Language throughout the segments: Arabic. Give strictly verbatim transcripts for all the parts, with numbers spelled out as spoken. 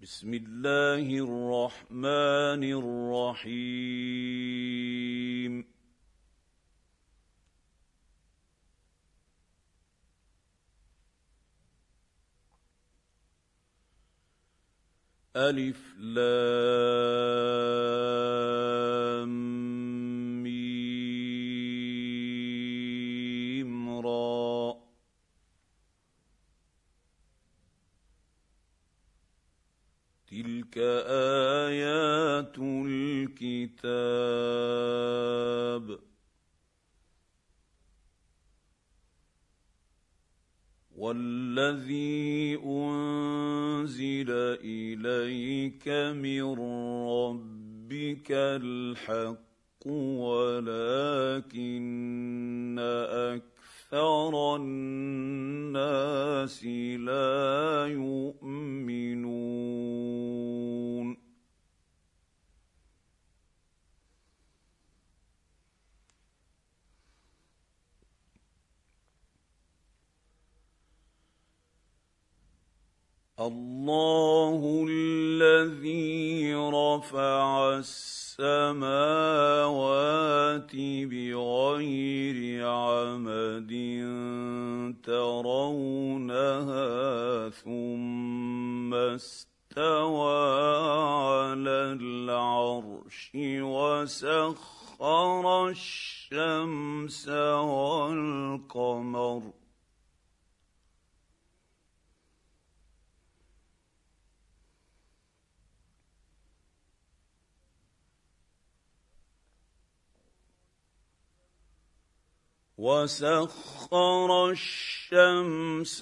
بسم الله الرحمن الرحيم. ألف لام ميم را. تلك آيات الكتاب. والذي أنزل إليك من ربك الحق ولكن أكثر الناس لا يؤمنون. الله الذي رفع السماوات بغير عمد ترونها ثم استوى على العرش وسخر الشمس والقمر وسخر الشمس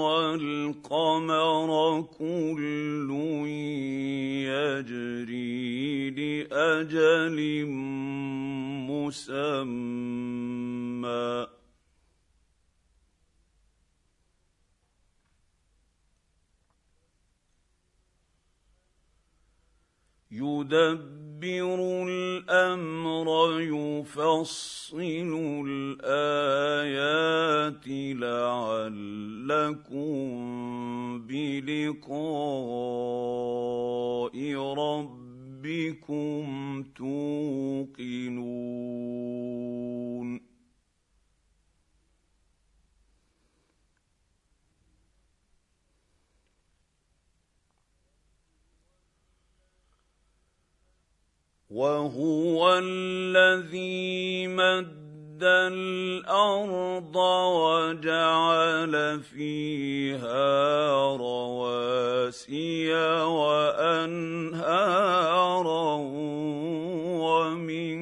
والقمر كل يجري لأجل مسمى يدبر الأمر يفصل الآيات لعلكم بلقاء ربكم توقنون. وهو الذي مد الأرض وجعل فيها رواسي وأنهارا ومن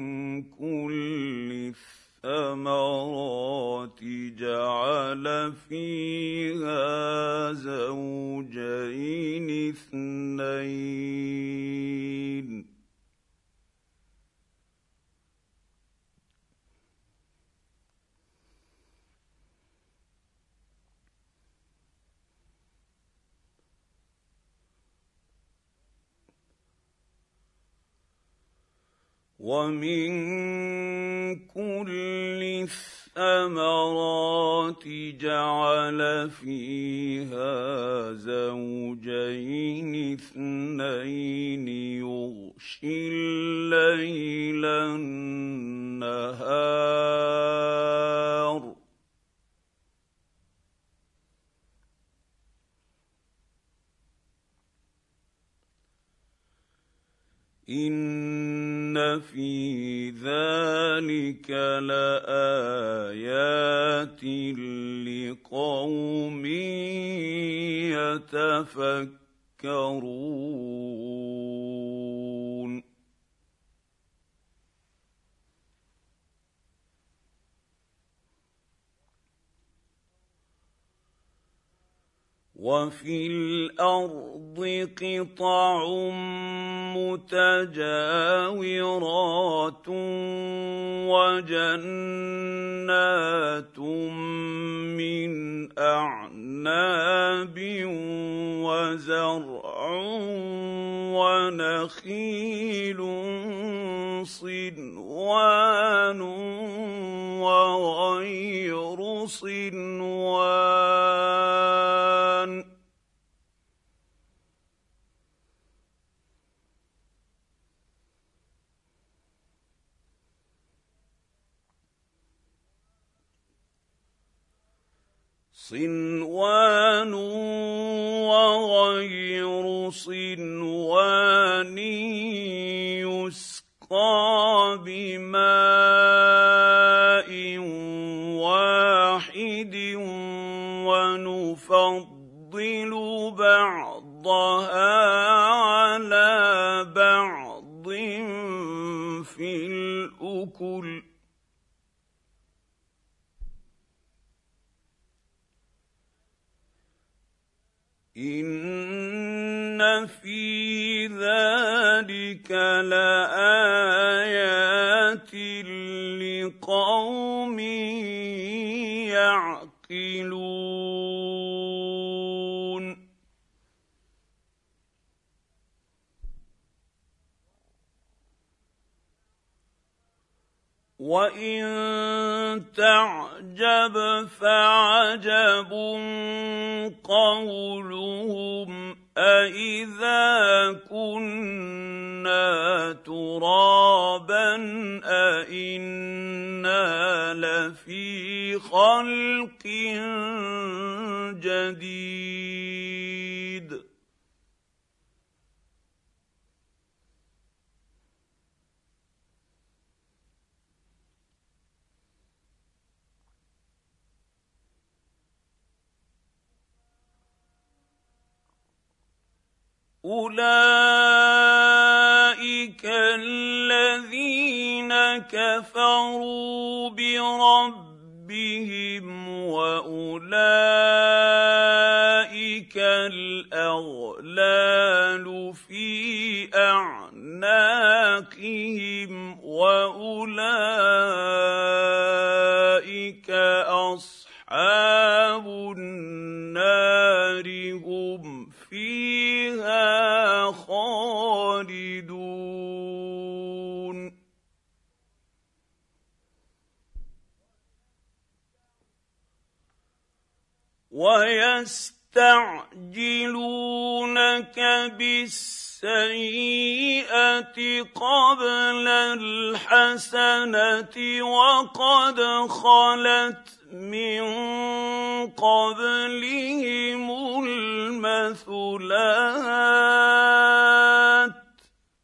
كل الثمرات جعل فيها زوجين اثنين ومن كل الثمرات جعل فيها زوجين اثنين يغشي الليل النهار إن في ذلك لآيات لقوم يتفكرون. وفي الأرض قطع متجاورات وجنات من أعناب وزرع ونخيل صنوان وغير صنوان صِنْوَانٌ وَغَيْرُ صِنْوَانٍ يُسْقَىٰ بِمَاءٍ وَاحِدٍ وَنُفَضِّلُ بَعْضَهَا عَلَىٰ بَعْضٍ فِي الْأُكُلِ ۚ إِنَّ فِي ذَٰلِكَ لَآيَاتٍ لِّقَوْمٍ يَعْقِلُونَ وَإِن تَعْجَبْ فَعَجَبٌ قَوْلُهُمْ أَإِذَا كُنَّا تُرَابًا أَإِنَّا لَفِي خَلْقٍ جَدِيدٍ أُولَٰئِكَ الَّذِينَ كَفَرُوا بِرَبِّهِمْ وَأُولَٰئِكَ الْأَغْلَالُ فِي أَعْنَاقِهِمْ وَأُولَٰئِكَ أَصْحَابُ النَّارِ هُمْ فِيهَا خَالِدُونَ وَيَسْتَعْجِلُونَكَ بِالسَّيِّئَةِ قَبْلَ الْحَسَنَةِ وَقَدْ خَلَتْ مِن قَبْلِهِمُ الْمَثُلَاتُ ۗ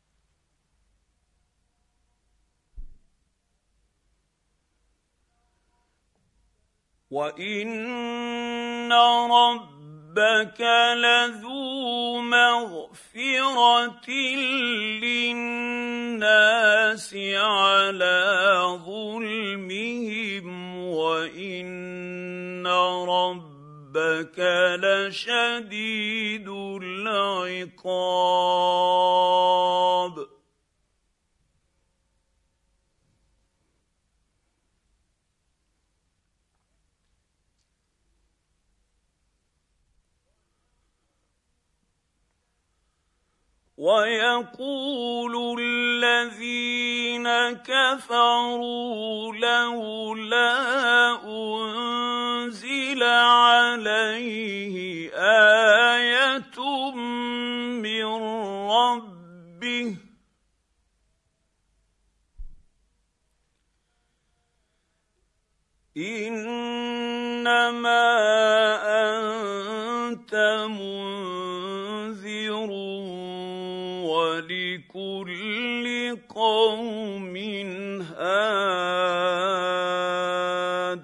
وَإِنَّ رَبَّكَ لَذُو مَغْفِرَةٍ لِّلنَّاسِ عَلَىٰ ظُلْمِهِمْ وَإِنَّ رَبَّكَ لَشَدِيدُ الْعِقَابِ وَيَقُولُ الَّذِينَ كَفَرُوا لَوْلَا أُنزِلَ عَلَيْهِ آيَةٌ مِّن رَّبِّهِ ۗ إِنَّمَا أَنتَ مُنذِرٌ وَلِكُلِّ قَوْمٍ هَادٍ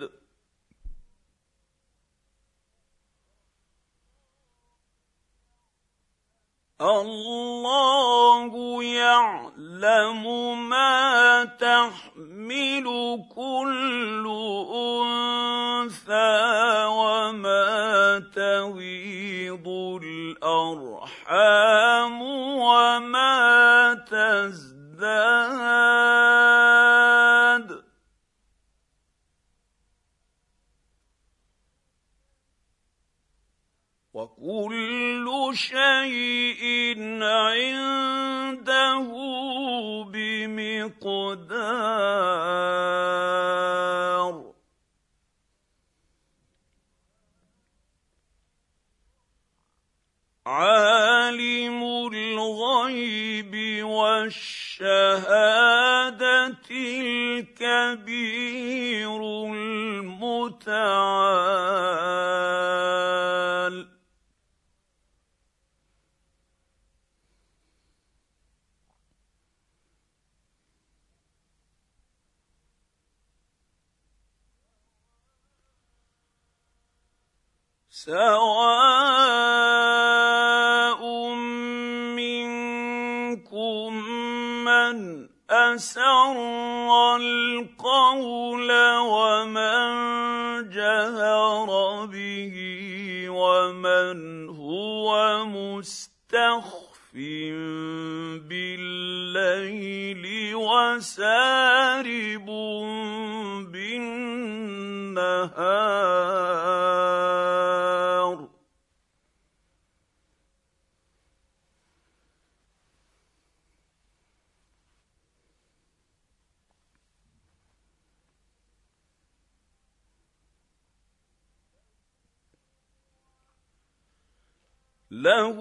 اللَّهُ يَعْلَمُ مَا تَحْمِلُ كُلُّ أُنثَىٰ وَمَا تَغِيضُ الْأَرْحَامُ وَمَا تَزْدَادُ وَكُلُّ شَيْءٍ عِندَهُ بِمِقْدَارٍ عَالِمُ الْغَيْبِ وَالشَّهَادَةِ الْكَبِيرُ الْمُتَعَالِ سواء منكم من أسر القول ومن جهر به ومن هو مستخف بالليل وسارب بالنهار له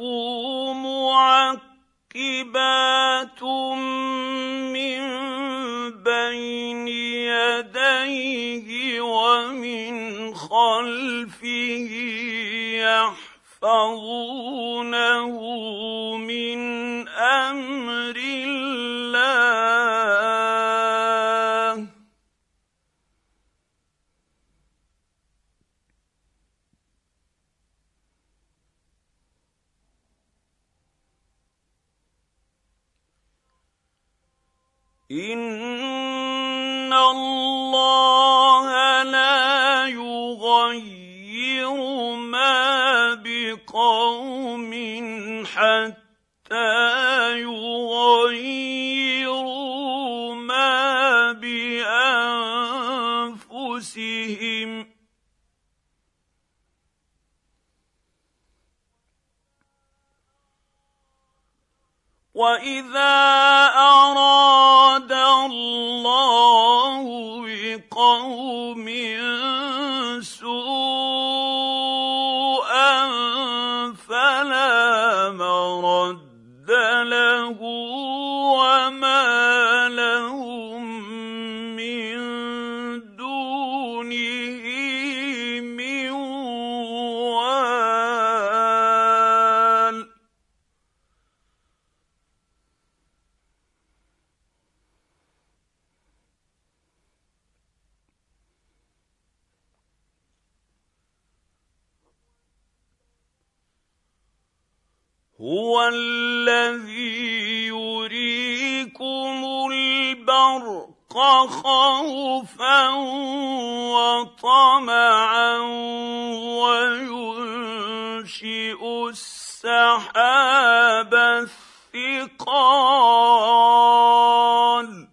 معقبات من بين يديه ومن خلفه يحفظونه من أمر الله إن الله لا يغير ما بقوم حتى يغيروا ما بأنفسهم وإذا أراد الله بقوم سوءا فلا مرد له وما لهم من دونه من وال هو الذي يريكم البرق خوفا وطمعا وينشئ السحاب الثقال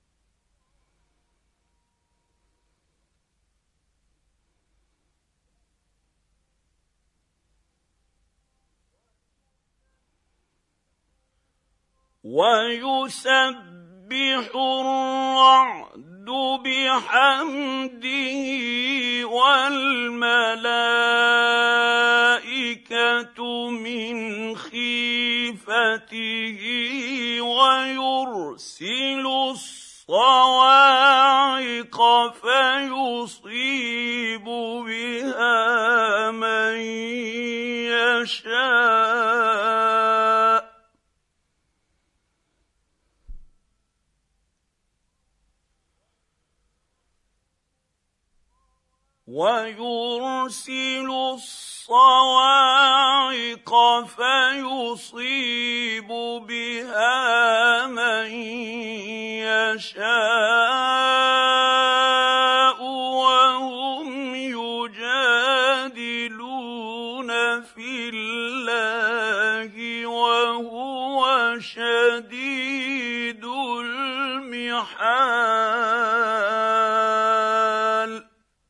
ويسبح الرعد بحمده والملائكة من خيفته ويرسل الصواعق فيصيب بها من يشاء ويرسل الصواعق فيصيب بها من يشاء وهم يجادلون في الله وهو شديد المحال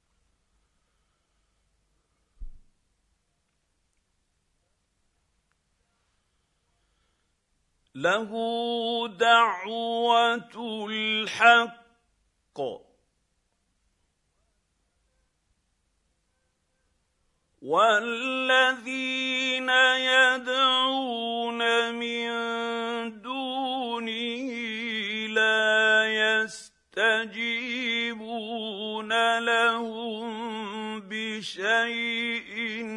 له دعوة الحق والذين يدعون من دونه لا يستجيبون لهم بشيء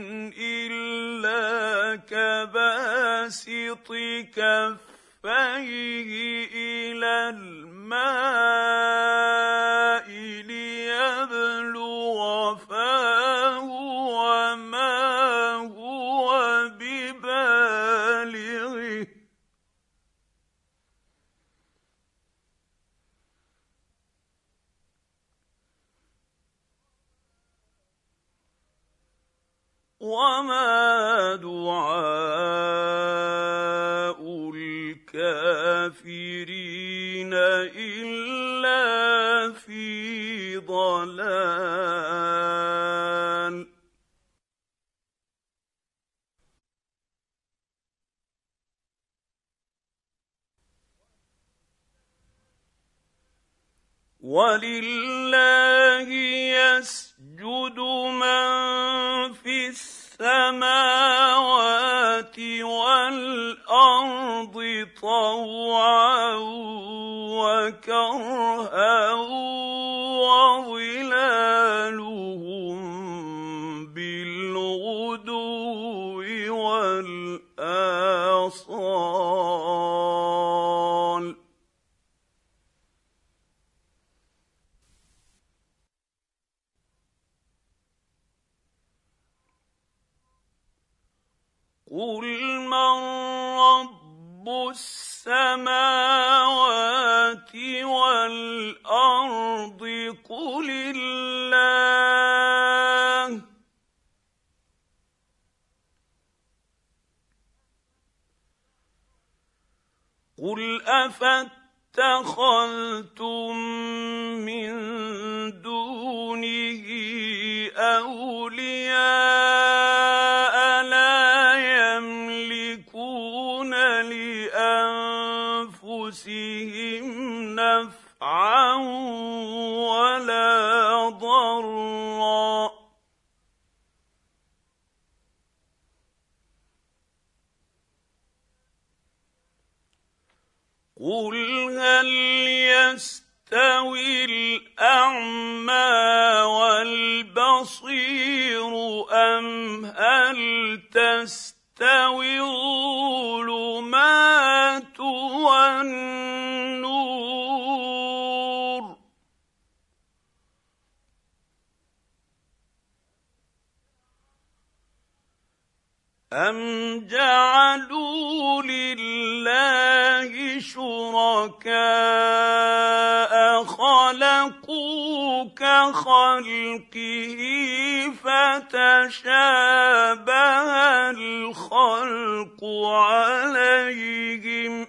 إلا كباسط كفيه إلى الماء ليبلغ فاه وما وما دعاء الكافرين إلا في ضلال. ولله يسجد من في السماوات والأرض طوعا وكرها وظلالهم بالغدو والآصال. قل من رب السماوات والأرض قل الله. قل أفاتخذتم من دونه أولياء لا يملكون لأنفسهم نفعا ولا ضرا. قل هل يستوي الأعمى والبصير أم هل تستوي الظلمات والنور؟ أم جعلوا لله شركاء خلقوا كخلقه فتشابه الخلق عليهم.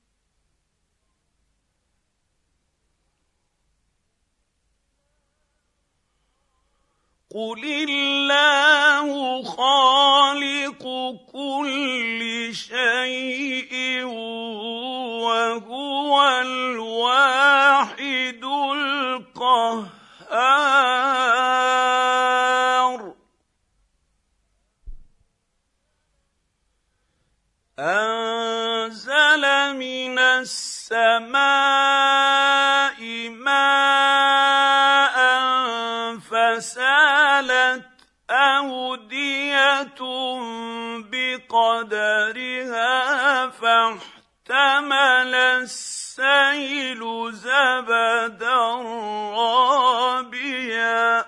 قل الله خالق كل شيء وهو الواحد القهار. أنزل من السماء ماء فسالت أودية بقدرها فاحتمل السيل زبدا رابيا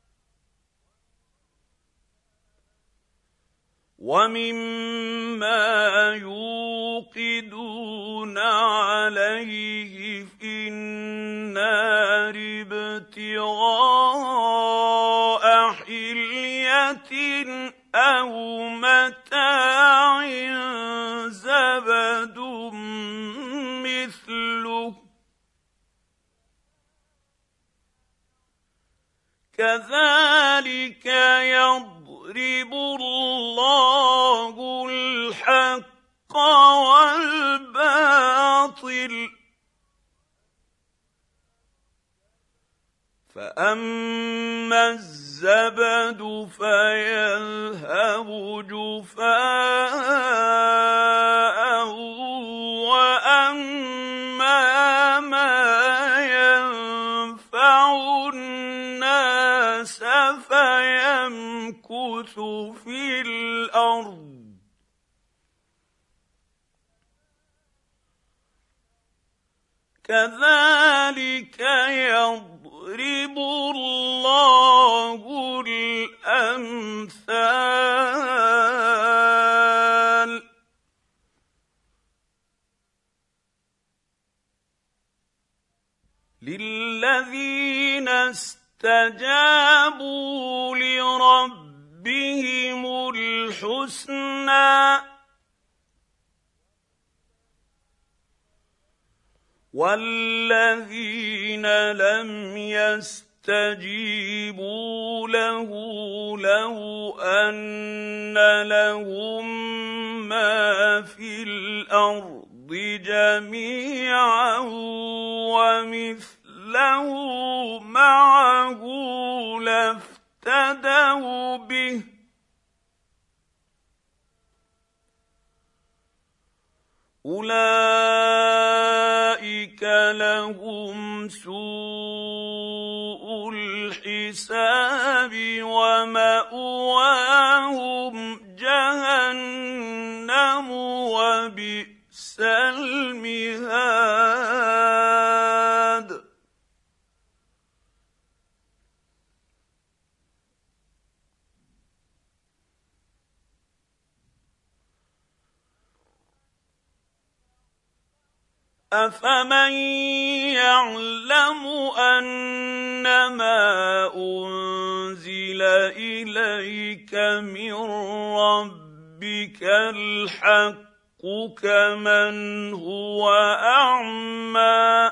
ومما يوقدون عليه في النار ابتغاء حلية أو متاع زبد مثله كذلك يضرب الله الحق والباطل فأما الزبد فيذهب جفاء وأما ما ينفع الناس فيمكث في الأرض كذلك يضرب الله الأمثال. للذين استجابوا لربهم الحسنى والذين لم يستجيبوا له لو أن لهم ما في الأرض جميعا ومثله معه لافتدوا به أولئك لهم سوء الحساب ومأواهم جهنم وبئس المهاد أفمن يعلم أنما أنزل إليك من ربك الحق كمن هو أعمى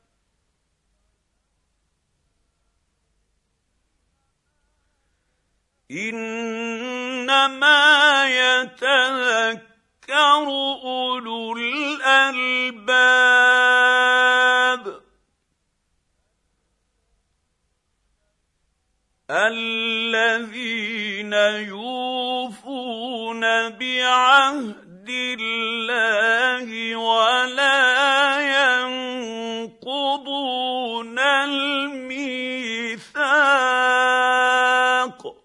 إنما يتذكر أولو الألباب الذين يوفون بعهد الله ولا ينقضون الميثاق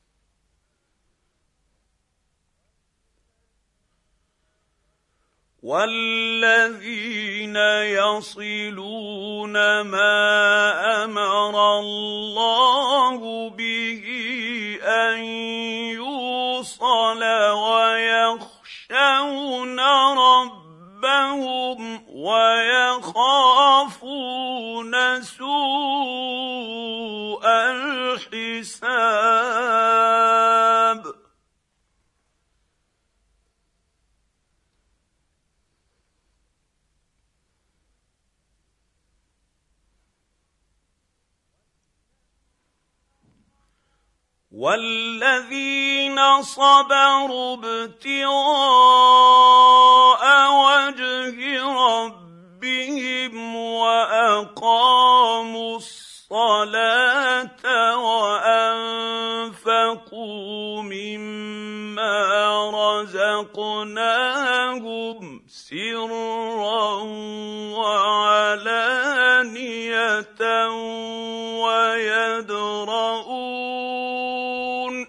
والذين يصلون ما أمر الله به أن يوصل ويخشون ربهم ويخافون سوء الحساب والذين صبروا ابتغاء وجه ربهم وأقاموا الصلاة وأنفقوا مما رزقناهم سرا وعلانية ويدرؤون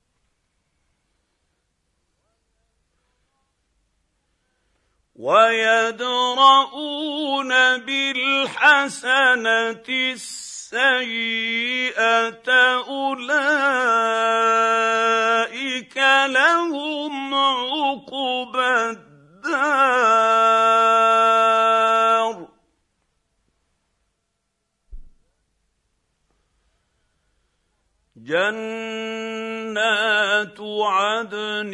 ويدرؤون بالحسنة السيئة أولئك لهم عقبى الدار جنات عدن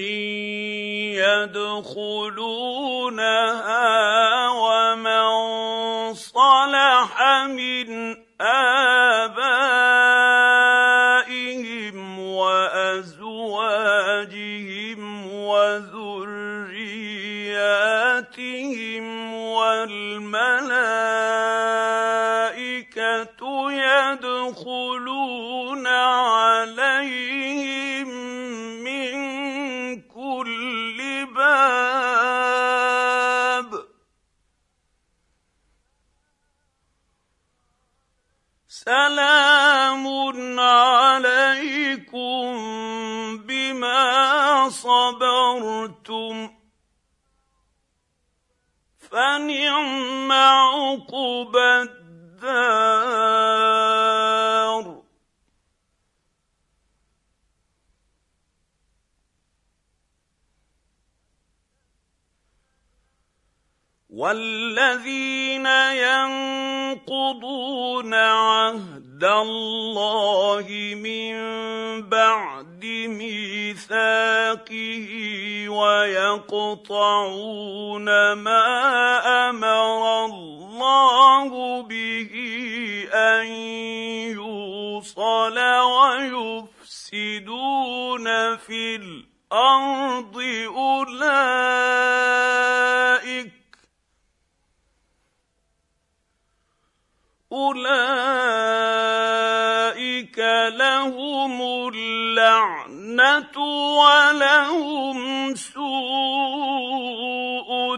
يدخلونها ومن صلح من آبائهم وأزواجهم وذرياتهم والملائكة يدخلون عليهم من كل باب سلام عليكم بما صبرتم فنعم عقبى الدار والذين ينقضون عهد الله من بعد بعد ميثاقه ويقطعون ما أمر الله به أن يوصل ويفسدون في الأرض أولئك أولئك لهم اللعنة ولهم سوء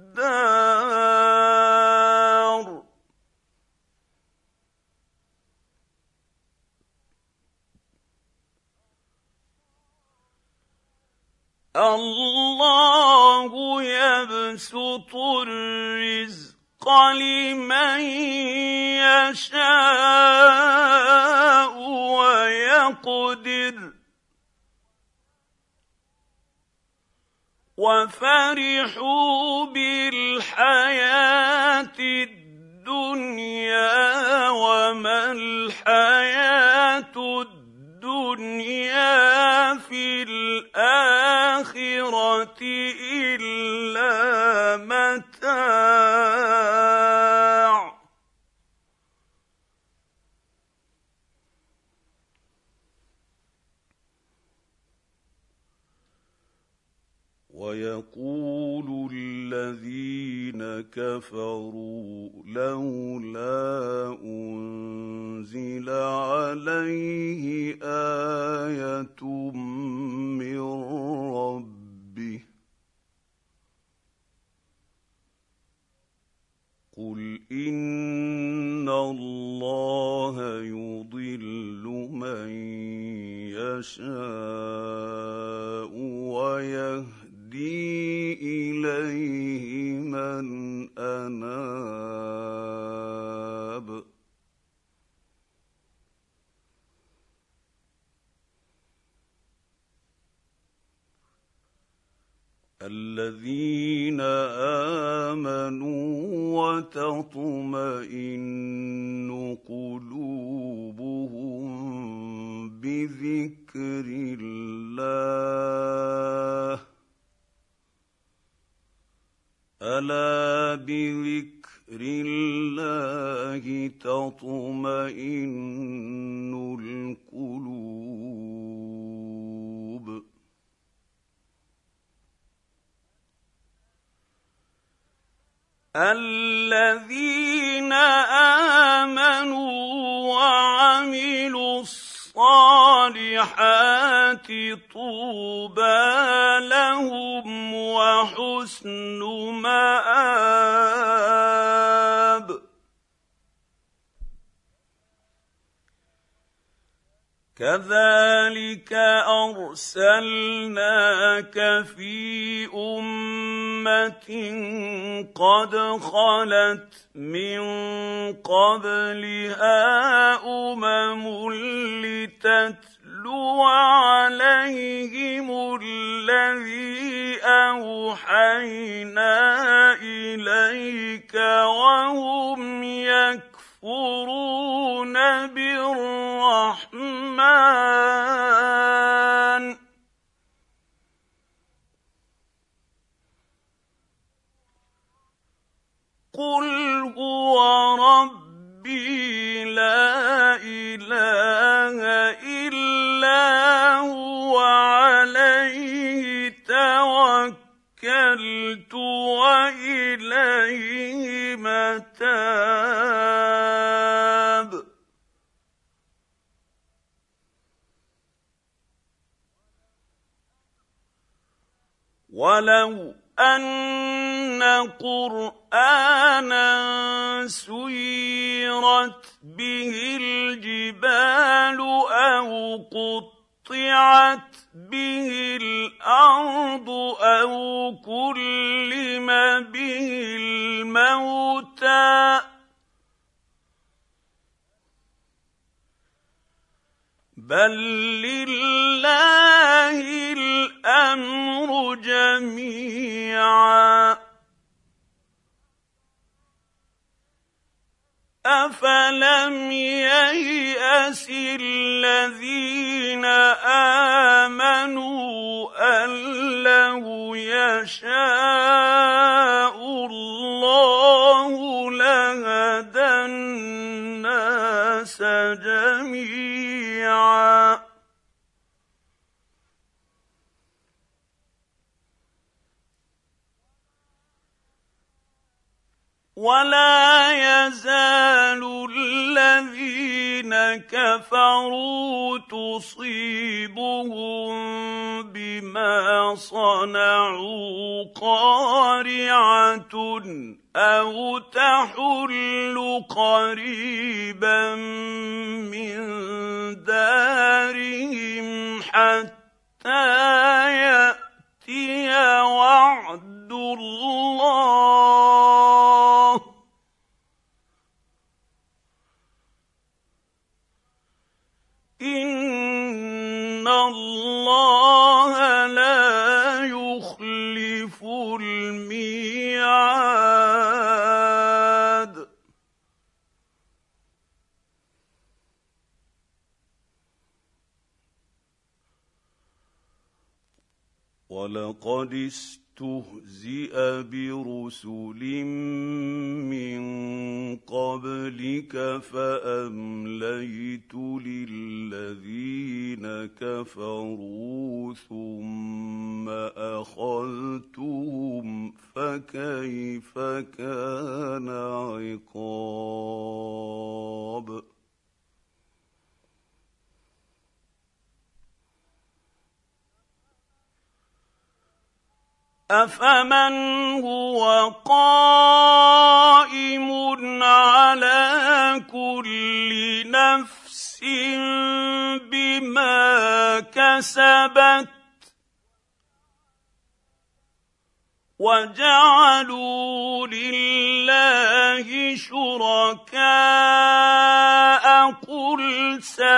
الدار. الله يبسط الرزق لمن يشاء ويقدر وفرحوا بالحياة الدنيا وما الحياة الدنيا في الآخرة إلا متاع. ويقول الذين كفروا لولا أنزل عليه آية من ربه قل إن الله يضل من يشاء ويهدي إليه من أناب. الذين آمنوا وتطمئن قلوبهم بذكر الله ألا بذكر الله تطمئن القلوب. الذين آمنوا وعملوا الصالحات طوبى لهم وحسن مآب. كذلك أرسلناك في أمة قد خلت من قبلها أمم لتتلو عليهم الذي أوحينا إليك وهم يكفرون بالرحمن قل هو ربي لا إله إلا هو عليه توكلت وإليه متاب. ولو أن قرآنا سيرت به الجبال أو قطعت به الأرض أو كلم به الموتى بل لله الأمر جميعا أفلا أَفَلَمْ يَيْأَسِ الَّذِينَ آمَنُوا أَن لَّوْ يَشَاءُ اللَّهُ لَهَدَى النَّاسَ جَمِيعًا وَلَا يَزَالُ الَّذِينَ كَفَرُوا تُصِيبُهُم بِمَا صَنَعُوا قَارِعَةٌ أَوْ تَحُلُّ قَرِيبًا مِّن دَارِهِمْ حَتَّىٰ يَأْتِيَ وَعْدُ اللَّهِ ۚ إِنَّ اللَّهَ لَا يُخْلِفُ الْمِيعَادَ وَلَقَدِ اسْتُهْزِئَ بِرُسُلٍ مِّن قَبْلِكَ فَأَمْلَيْتُ لِلَّذِينَ كَفَرُوا ثُمَّ أَخَذْتُهُمْ فَكَيْفَ كَانَ عِقَابِ أَفَمَنْ هُوَ قَائِمٌ عَلَىٰ كُلِّ نَفْسٍ بِمَا كَسَبَتْ وَجَعَلُوا لِلَّهِ شُرَكَاءَ قُلْ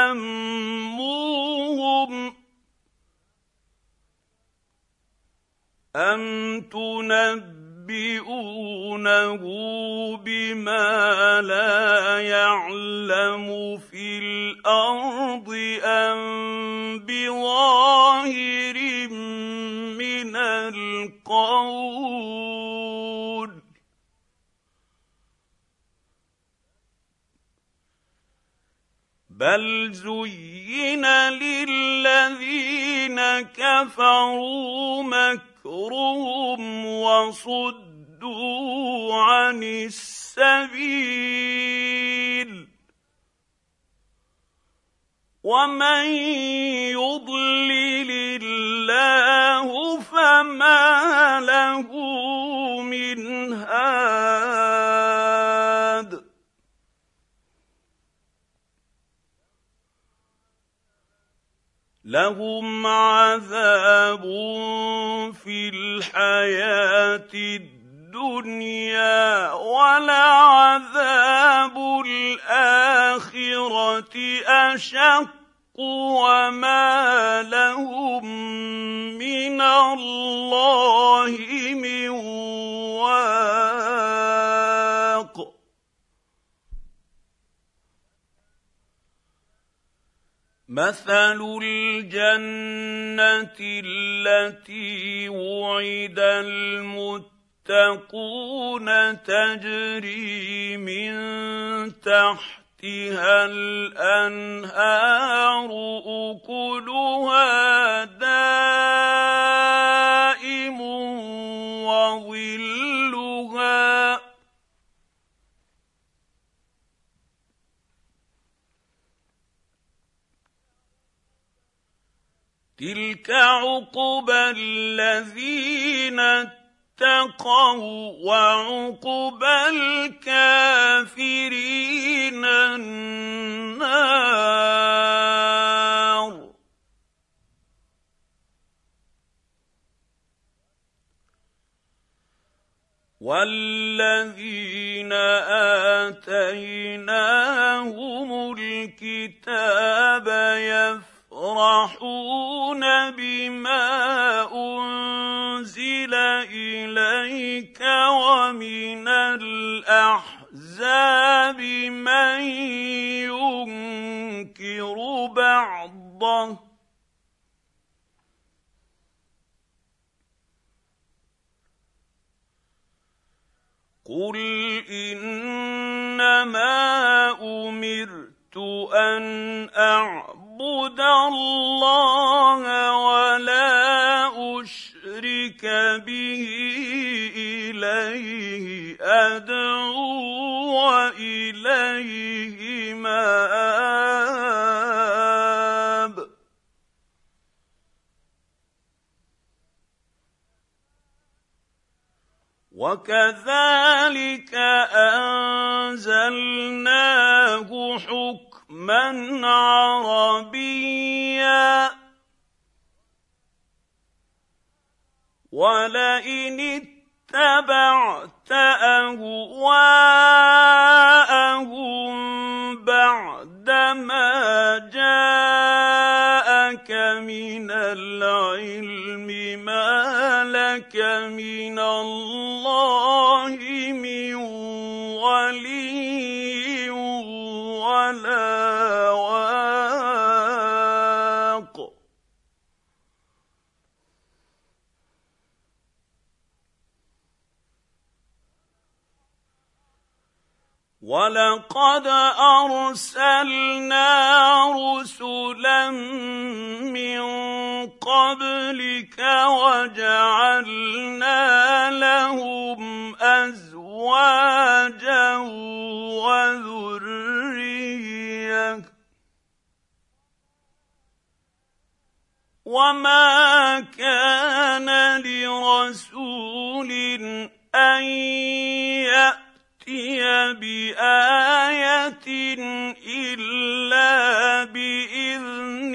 سَمُّوهُمْ أَمْ تُنَبِّئُونَهُ بِمَا لَا يَعْلَمُ فِي الْأَرْضِ أَم بِظَاهِرٍ مِّنَ الْقَوْلِ ۗ بَلْ زُيِّنَ لِلَّذِينَ كَفَرُوا مَكْرُهُمْ وَصُدُّوا عَنِ السَّبِيلِ ۗ وَمَن يُضْلِلِ اللَّهُ فَمَا لَهُ مِنْ هَادٍ لَهُمْ عَذَابٌ فِي الْحَيَاةِ الدُّنْيَا وَلَعَذَابُ الْآخِرَةِ أَشَقُّ وَمَا لَهُم مِّنَ اللَّهِ مِن وَاقٍ مَثَلُ الْجَنَّةِ الَّتِي وُعِدَ الْمُتَّقُونَ تَجْرِي مِن تَحْتِهَا الْأَنْهَارُ أُكُلُهَا دَائِمٌ وَظِلُّهَا ۚ تِلْكَ عُقْبَى الَّذِينَ اتَّقَوا ۖ وَّعُقْبَى الْكَافِرِينَ النَّارُ وَالَّذِينَ آتَيْنَاهُمُ الْكِتَابَ يَفْرَحُونَ بِمَا أُنزِلَ إِلَيْكَ وَمِنَ الْأَحْزَابِ الأحزاب من ينكر بعضه قل إنما أمرت أن أعبد الله ولا أشرك به إليه أدعو وإليه مآب وكذلك أنزلناه حكما عربيا ولئن اتبعت أهواءهم بعدما جاءك من العلم ما لك من الله من ولي ولا واق ولقد أرسلنا رسلا من قبلك وجعلنا لهم أزواجا وذرية وما كان لرسول أن يأتي بآية إلا بإذن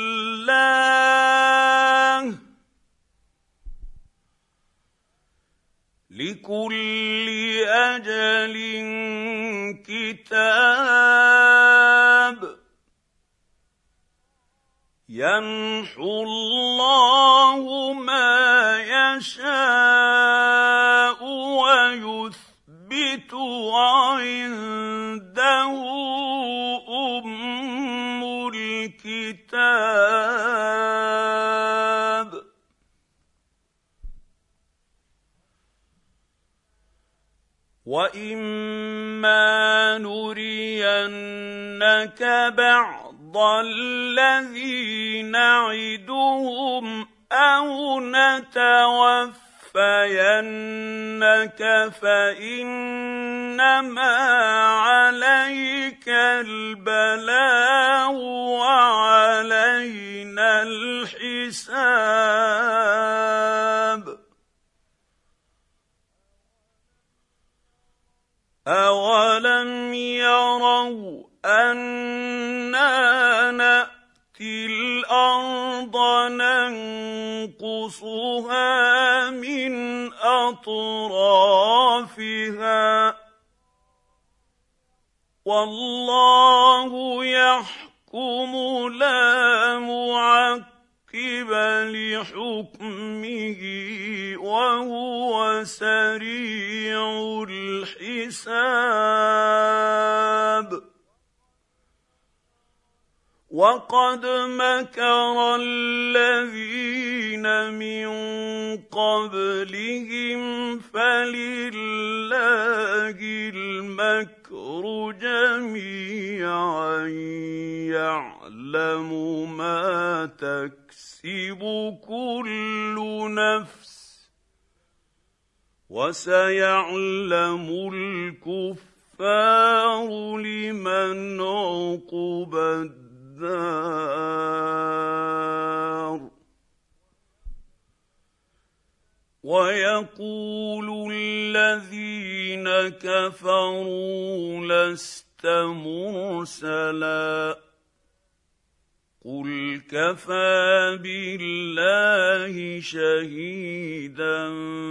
الله لكل أجل كتاب يمحو الله ما يشاء ويثبت وعنده أم الكتاب وإما نرينك بعض الذي نعدهم أو نتوفينك فإنما عليك البلاغ وعلينا الحساب أولم يروا أنا نأتي الأرض ننقصها من أطرافها والله يحكم لا معقب لحكمه وهو سريع الحساب وقد مكر الذين من قبلهم فلله المكر جميعا يعلم ما تكسب كل نفس وسيعلم الكفار لمن عقبى الدار ويقول الذين كفروا لست مرسلا قل كفى بالله شهيدا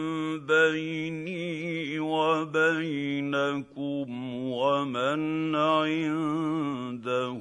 بيني وبينكم ومن عنده